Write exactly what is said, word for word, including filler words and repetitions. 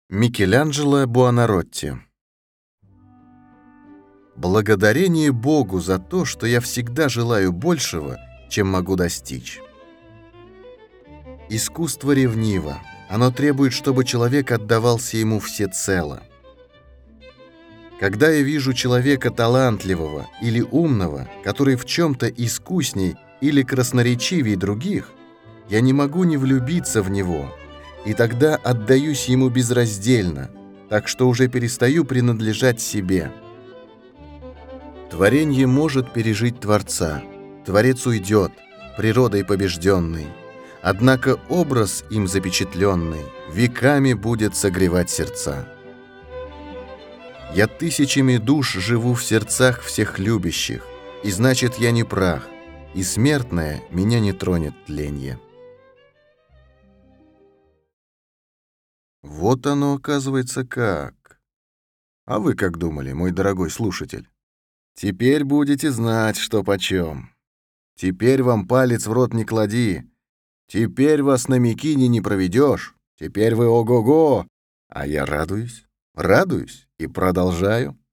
Микеланджело Буонаротти. Благодарение Богу за то, что я всегда желаю большего, чем могу достичь. Искусство ревниво. Оно требует, чтобы человек отдавался ему всецело. Когда я вижу человека талантливого или умного, который в чем-то искусней или красноречивее других, я не могу не влюбиться в него, и тогда отдаюсь ему безраздельно, так что уже перестаю принадлежать себе. Творение может пережить Творца. Творец уйдет, природой побежденный. Однако образ им запечатленный веками будет согревать сердца. Я тысячами душ живу в сердцах всех любящих, и значит, я не прах, и смертное меня не тронет тленье. Вот оно, оказывается, как. А вы как думали, мой дорогой слушатель? Теперь будете знать, что почем. Теперь вам палец в рот не клади. Теперь вас на мякине не проведешь. Теперь вы ого-го. А я радуюсь, радуюсь и продолжаю.